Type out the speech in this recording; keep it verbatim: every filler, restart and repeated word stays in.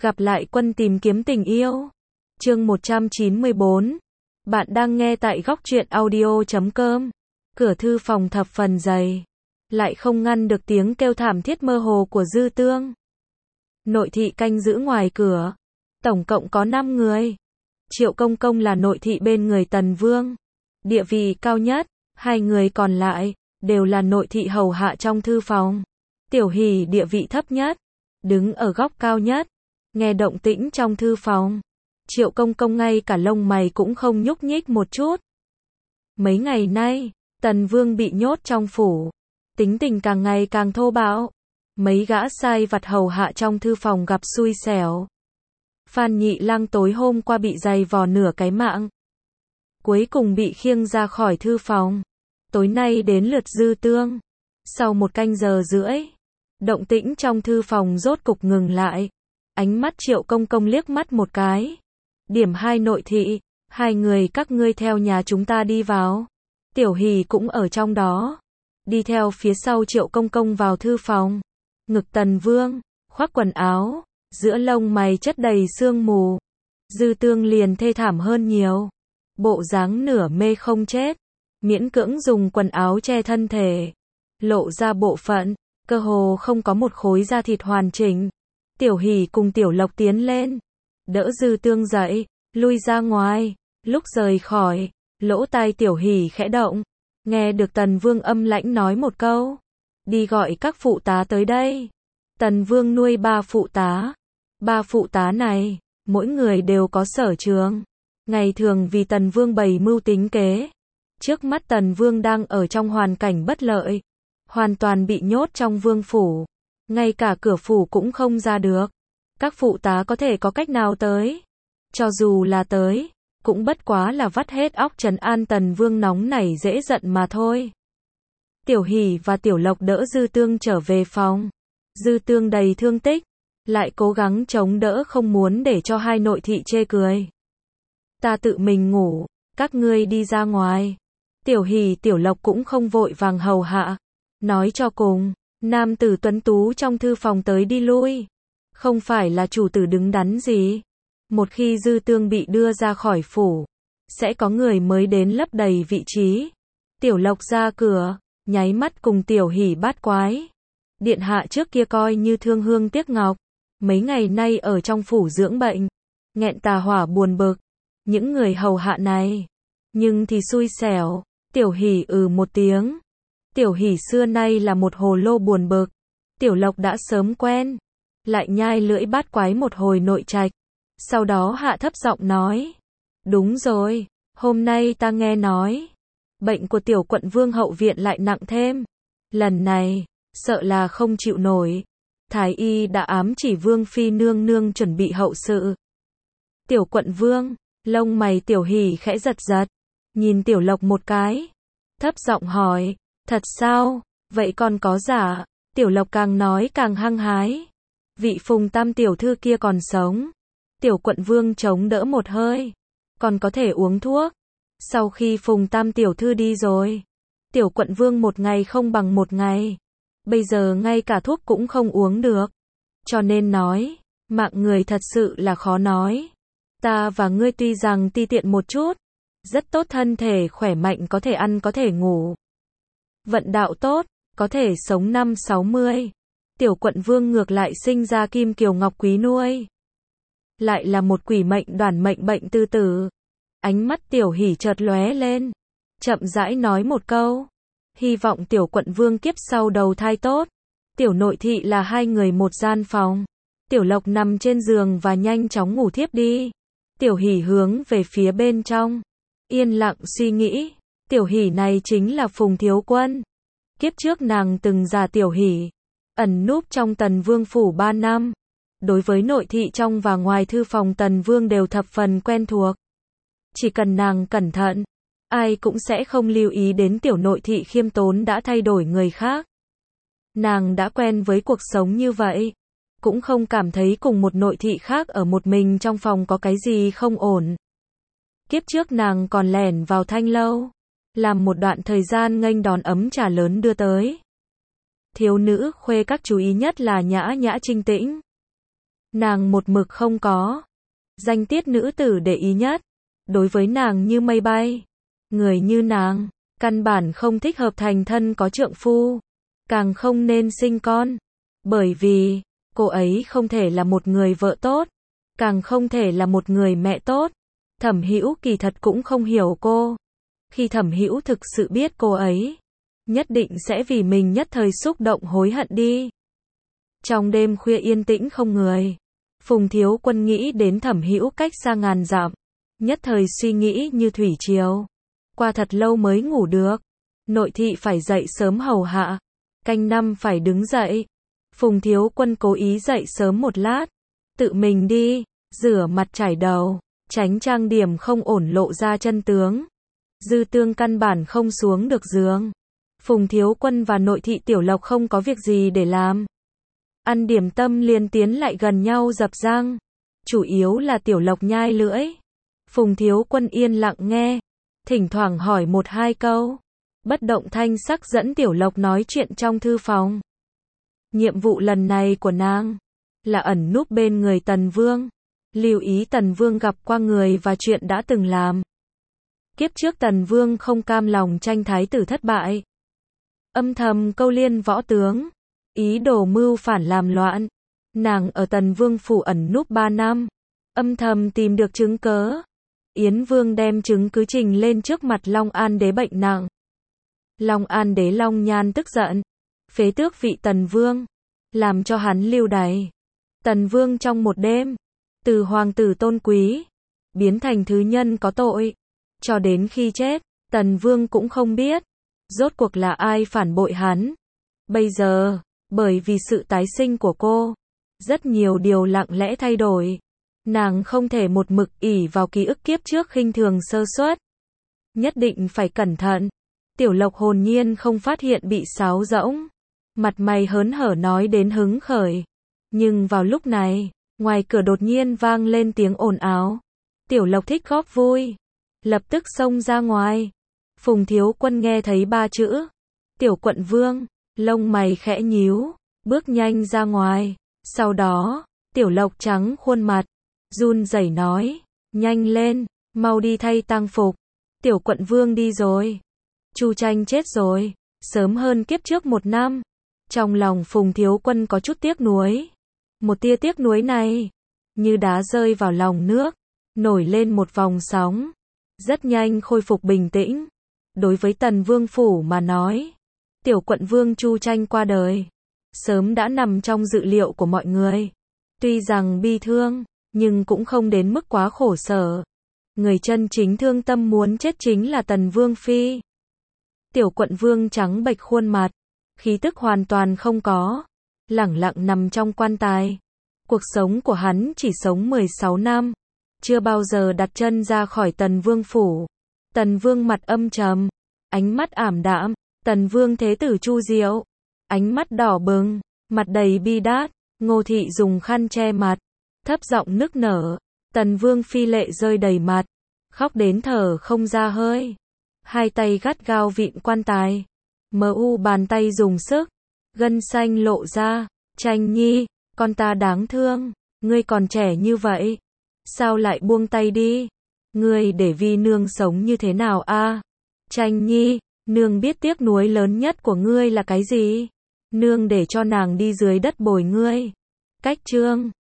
Gặp lại quân tìm kiếm tình yêu. Chương một trăm chín mươi bốn. Bạn đang nghe tại góc truyện audio chấm com. Cửa thư phòng thập phần dày, lại không ngăn được tiếng kêu thảm thiết mơ hồ của Dư Tương. Nội thị canh giữ ngoài cửa. Tổng cộng có năm người. Triệu Công Công là nội thị bên người Tần Vương, địa vị cao nhất. Hai người còn lại đều là nội thị hầu hạ trong thư phòng. Tiểu Hỷ địa vị thấp nhất, đứng ở góc cao nhất, nghe động tĩnh trong thư phòng. Triệu Công Công ngay cả lông mày cũng không nhúc nhích một chút. Mấy ngày nay, Tần Vương bị nhốt trong phủ, tính tình càng ngày càng thô bạo. Mấy gã sai vặt hầu hạ trong thư phòng gặp xui xẻo. Phan Nhị Lang tối hôm qua bị giày vò nửa cái mạng, cuối cùng bị khiêng ra khỏi thư phòng. Tối nay đến lượt Dư Tương. Sau một canh giờ rưỡi, động tĩnh trong thư phòng rốt cục ngừng lại. Ánh mắt Triệu Công Công liếc mắt một cái. Điểm hai nội thị, hai người các ngươi theo nhà chúng ta đi vào. Tiểu Hỷ cũng ở trong đó, đi theo phía sau Triệu Công Công vào thư phòng. Ngực Tần Vương, khoác quần áo, giữa lông mày chất đầy sương mù. Dư Tương liền thê thảm hơn nhiều. Bộ dáng nửa mê không chết, miễn cưỡng dùng quần áo che thân thể, lộ ra bộ phận, cơ hồ không có một khối da thịt hoàn chỉnh. Tiểu Hỷ cùng Tiểu Lộc tiến lên, đỡ Dư Tương dậy, lui ra ngoài. Lúc rời khỏi, lỗ tai Tiểu Hỷ khẽ động, nghe được Tần Vương âm lãnh nói một câu: đi gọi các phụ tá tới đây. Tần Vương nuôi ba phụ tá. Ba phụ tá này, mỗi người đều có sở trường. Ngày thường vì Tần Vương bày mưu tính kế. Trước mắt Tần Vương đang ở trong hoàn cảnh bất lợi, hoàn toàn bị nhốt trong vương phủ, ngay cả cửa phủ cũng không ra được. Các phụ tá có thể có cách nào tới? Cho dù là tới, cũng bất quá là vắt hết óc trấn an Tần Vương nóng nảy dễ giận mà thôi. Tiểu Hỷ và Tiểu Lộc đỡ Dư Tương trở về phòng. Dư Tương đầy thương tích, lại cố gắng chống đỡ không muốn để cho hai nội thị chê cười. Ta tự mình ngủ, các ngươi đi ra ngoài. Tiểu Hỷ Tiểu Lộc cũng không vội vàng hầu hạ. Nói cho cùng, nam tử tuấn tú trong thư phòng tới đi lui, không phải là chủ tử đứng đắn gì. Một khi Dư Tương bị đưa ra khỏi phủ, sẽ có người mới đến lấp đầy vị trí. Tiểu Lộc ra cửa, nháy mắt cùng Tiểu Hỷ bát quái. Điện hạ trước kia coi như thương hương tiếc ngọc, mấy ngày nay ở trong phủ dưỡng bệnh, nghẹn tà hỏa buồn bực. Những người hầu hạ này, nhưng thì xui xẻo. Tiểu Hỷ ừ một tiếng. Tiểu Hỷ xưa nay là một hồ lô buồn bực. Tiểu Lộc đã sớm quen, lại nhai lưỡi bát quái một hồi nội trạch. Sau đó hạ thấp giọng nói: đúng rồi, hôm nay ta nghe nói, bệnh của Tiểu Quận Vương hậu viện lại nặng thêm. Lần này, sợ là không chịu nổi. Thái y đã ám chỉ Vương Phi nương nương chuẩn bị hậu sự. Tiểu Quận Vương, lông mày Tiểu Hỷ khẽ giật giật, nhìn Tiểu Lộc một cái, thấp giọng hỏi: thật sao? Vậy còn có giả? Tiểu Lộc càng nói càng hăng hái. Vị Phùng Tam tiểu thư kia còn sống. Tiểu Quận Vương chống đỡ một hơi. Còn có thể uống thuốc. Sau khi Phùng Tam tiểu thư đi rồi, Tiểu Quận Vương một ngày không bằng một ngày. Bây giờ ngay cả thuốc cũng không uống được. Cho nên nói, mạng người thật sự là khó nói. Ta và ngươi tuy rằng ti tiện một chút, rất tốt, thân thể khỏe mạnh, có thể ăn có thể ngủ. Vận đạo tốt, có thể sống năm sáu mươi. Tiểu Quận Vương ngược lại sinh ra Kim Kiều Ngọc Quý nuôi. Lại là một quỷ mệnh đoản mệnh bệnh tư tử. Ánh mắt Tiểu Hỷ chợt lóe lên, chậm rãi nói một câu: hy vọng Tiểu Quận Vương kiếp sau đầu thai tốt. Tiểu nội thị là hai người một gian phòng. Tiểu Lộc nằm trên giường và nhanh chóng ngủ thiếp đi. Tiểu Hỷ hướng về phía bên trong, yên lặng suy nghĩ. Tiểu Hỷ này chính là Phùng Thiếu Quân. Kiếp trước nàng từng giả Tiểu Hỷ, ẩn núp trong Tần Vương phủ ba năm. Đối với nội thị trong và ngoài thư phòng Tần Vương đều thập phần quen thuộc. Chỉ cần nàng cẩn thận, ai cũng sẽ không lưu ý đến tiểu nội thị khiêm tốn đã thay đổi người khác. Nàng đã quen với cuộc sống như vậy, cũng không cảm thấy cùng một nội thị khác ở một mình trong phòng có cái gì không ổn. Kiếp trước nàng còn lẻn vào Thanh lâu, làm một đoạn thời gian nghênh đón ấm trà lớn đưa tới. Thiếu nữ khuê các chú ý nhất là nhã nhã trinh tĩnh. Nàng một mực không có. Danh tiết nữ tử để ý nhất. Đối với nàng như mây bay. Người như nàng, căn bản không thích hợp thành thân có trượng phu. Càng không nên sinh con. Bởi vì, cô ấy không thể là một người vợ tốt. Càng không thể là một người mẹ tốt. Thẩm Hữu kỳ thật cũng không hiểu cô. Khi Thẩm Hữu thực sự biết cô ấy, nhất định sẽ vì mình nhất thời xúc động hối hận đi. Trong đêm khuya yên tĩnh không người, Phùng Thiếu Quân nghĩ đến Thẩm Hữu cách xa ngàn dặm, nhất thời suy nghĩ như thủy triều. Qua thật lâu mới ngủ được. Nội thị phải dậy sớm hầu hạ, canh năm phải đứng dậy. Phùng Thiếu Quân cố ý dậy sớm một lát, tự mình đi, rửa mặt chải đầu, tránh trang điểm không ổn lộ ra chân tướng. Dư Tương căn bản không xuống được giường. Phùng Thiếu Quân và nội thị Tiểu Lộc không có việc gì để làm. Ăn điểm tâm liền tiến lại gần nhau dập răng. Chủ yếu là Tiểu Lộc nhai lưỡi. Phùng Thiếu Quân yên lặng nghe, thỉnh thoảng hỏi một hai câu. Bất động thanh sắc dẫn Tiểu Lộc nói chuyện trong thư phòng. Nhiệm vụ lần này của nàng là ẩn núp bên người Tần Vương, lưu ý Tần Vương gặp qua người và chuyện đã từng làm. Kiếp trước Tần Vương không cam lòng tranh thái tử thất bại, âm thầm câu liên võ tướng, ý đồ mưu phản làm loạn. Nàng ở Tần Vương phủ ẩn núp ba năm, âm thầm tìm được chứng cớ. Yến Vương đem chứng cứ trình lên trước mặt Long An đế bệnh nặng. Long An đế Long Nhan tức giận, phế tước vị Tần Vương, làm cho hắn lưu đày. Tần Vương trong một đêm, từ hoàng tử tôn quý, biến thành thứ nhân có tội. Cho đến khi chết, Tần Vương cũng không biết, rốt cuộc là ai phản bội hắn. Bây giờ, bởi vì sự tái sinh của cô, rất nhiều điều lặng lẽ thay đổi. Nàng không thể một mực ỷ vào ký ức kiếp trước khinh thường sơ suất. Nhất định phải cẩn thận. Tiểu Lộc hồn nhiên không phát hiện bị sáo rỗng. Mặt mày hớn hở nói đến hứng khởi. Nhưng vào lúc này, ngoài cửa đột nhiên vang lên tiếng ồn ào. Tiểu Lộc thích góp vui, lập tức xông ra ngoài. Phùng Thiếu Quân nghe thấy ba chữ Tiểu Quận Vương, lông mày khẽ nhíu, bước nhanh ra ngoài. Sau đó, Tiểu Lộc trắng khuôn mặt, run rẩy nói, nhanh lên, mau đi thay tang phục. Tiểu Quận Vương đi rồi. Chu Tranh chết rồi, sớm hơn kiếp trước một năm. Trong lòng Phùng Thiếu Quân có chút tiếc nuối. Một tia tiếc nuối này, như đá rơi vào lòng nước, nổi lên một vòng sóng, rất nhanh khôi phục bình tĩnh. Đối với Tần Vương phủ mà nói, Tiểu Quận Vương Chu Tranh qua đời, sớm đã nằm trong dự liệu của mọi người. Tuy rằng bi thương, nhưng cũng không đến mức quá khổ sở. Người chân chính thương tâm muốn chết chính là Tần Vương phi. Tiểu Quận Vương trắng bệch khuôn mặt, khí tức hoàn toàn không có, lẳng lặng nằm trong quan tài. Cuộc sống của hắn chỉ sống mười sáu năm, chưa bao giờ đặt chân ra khỏi Tần Vương phủ. Tần Vương mặt âm trầm, ánh mắt ảm đạm. Tần Vương thế tử Chu Diệu, ánh mắt đỏ bừng, mặt đầy bi đát. Ngô thị dùng khăn che mặt, thấp giọng nức nở. Tần Vương phi lệ rơi đầy mặt, khóc đến thở không ra hơi. Hai tay gắt gao vịn quan tài, mờ u bàn tay dùng sức, gân xanh lộ ra. Tranh nhi, con ta đáng thương, ngươi còn trẻ như vậy, sao lại buông tay đi? Ngươi để Vi nương sống như thế nào a? À? Tranh nhi, nương biết tiếc nuối lớn nhất của ngươi là cái gì? Nương để cho nàng đi dưới đất bồi ngươi. Cách chương